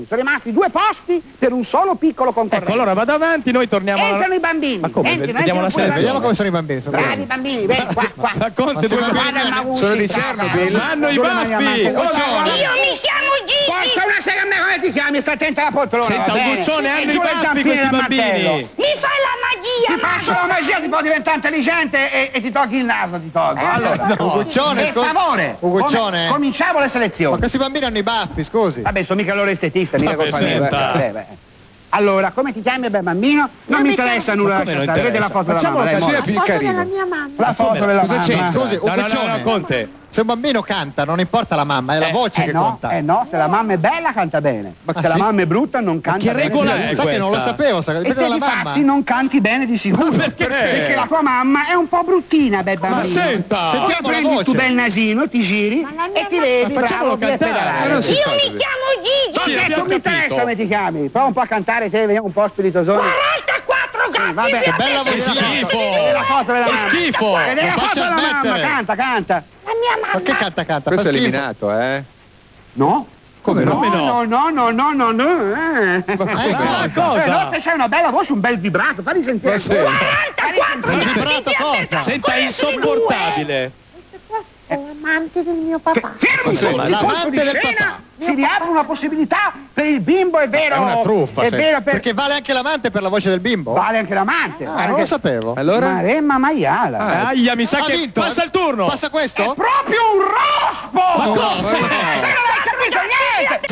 Sono rimasti 2 posti per un solo piccolo concorrente. Ecco, allora vado avanti, noi torniamo Entrano i bambini. Ma come? Vediamo come sono i bambini. Bravi bambini, vieni qua. Racconti due Sono di Chernobyl. Hanno i baffi! Io mi chiamo Gigi. Porta una sega a me, come ti chiami? Sta attenta alla poltrona. Senta, Uguccione, hanno i baffi questi bambini. Mi fai la magia! Ti faccio la magia, ti può diventare intelligente e ti togli il naso, ti tolgo. Allora, Uguccione, per favore, Uguccione. cominciamo le selezioni. Ma questi bambini hanno i baffi, scusi. Vabbè, sono mica loro estetista, mica Vabbè, colpa mia. senta. Allora, come ti chiami, bel bambino? Non mi interessa nulla, lascia stare. Vedi la foto della mamma. La foto della mia mamma. La foto della Cosa c'è? mamma. Scusi, No, Uguccione. Conte. Se un bambino canta, non importa la mamma, è la voce che conta. No, se la mamma è bella canta bene. Se la mamma è brutta non canta bene. che regola è Infatti non lo questa? sapevo, E perché te la mamma. difatti non canti bene di sicuro. Perché la tua mamma è un po' bruttina, bel bambino. Ma senta! Ora Sentiamo la prendi il voce. tuo bel nasino, ti giri e ti vedi, facciamolo bravo, cantare. Io Io mi chiamo Gigi. non mi interessa come ti chiami. Prova un po' a cantare te, vediamo un po' spiritoso. 44 gatti. Vabbè, Che bella Che vocina. schifo! Vedi la foto della Che mamma. schifo! Vedi la Non foto faccia della mamma, smettere. canta. La mia mamma. Ma che canta? Questo Fa è schifo. eliminato, eh? No? Come no? No. Ma cosa? No, che c'hai una bella voce, un bel vibrato, fammi sentire. 44 Il gatti. vibrato cosa? Senta, è insopportabile! Questo qua è l'amante del mio papà. Fermi tutti, l'amante colpo di del scena, papà. si riapre una possibilità per il bimbo, è vero? È una truffa, È sì. vero, Perché vale anche l'amante per la voce del bimbo? vale anche l'amante. Ah, non lo sapevo. Allora? Maremma Maiala. Aia, mi sa Ha che vinto? passa il turno! Passa questo? Proprio un rospo! Ma cosa? Te non hai capito niente!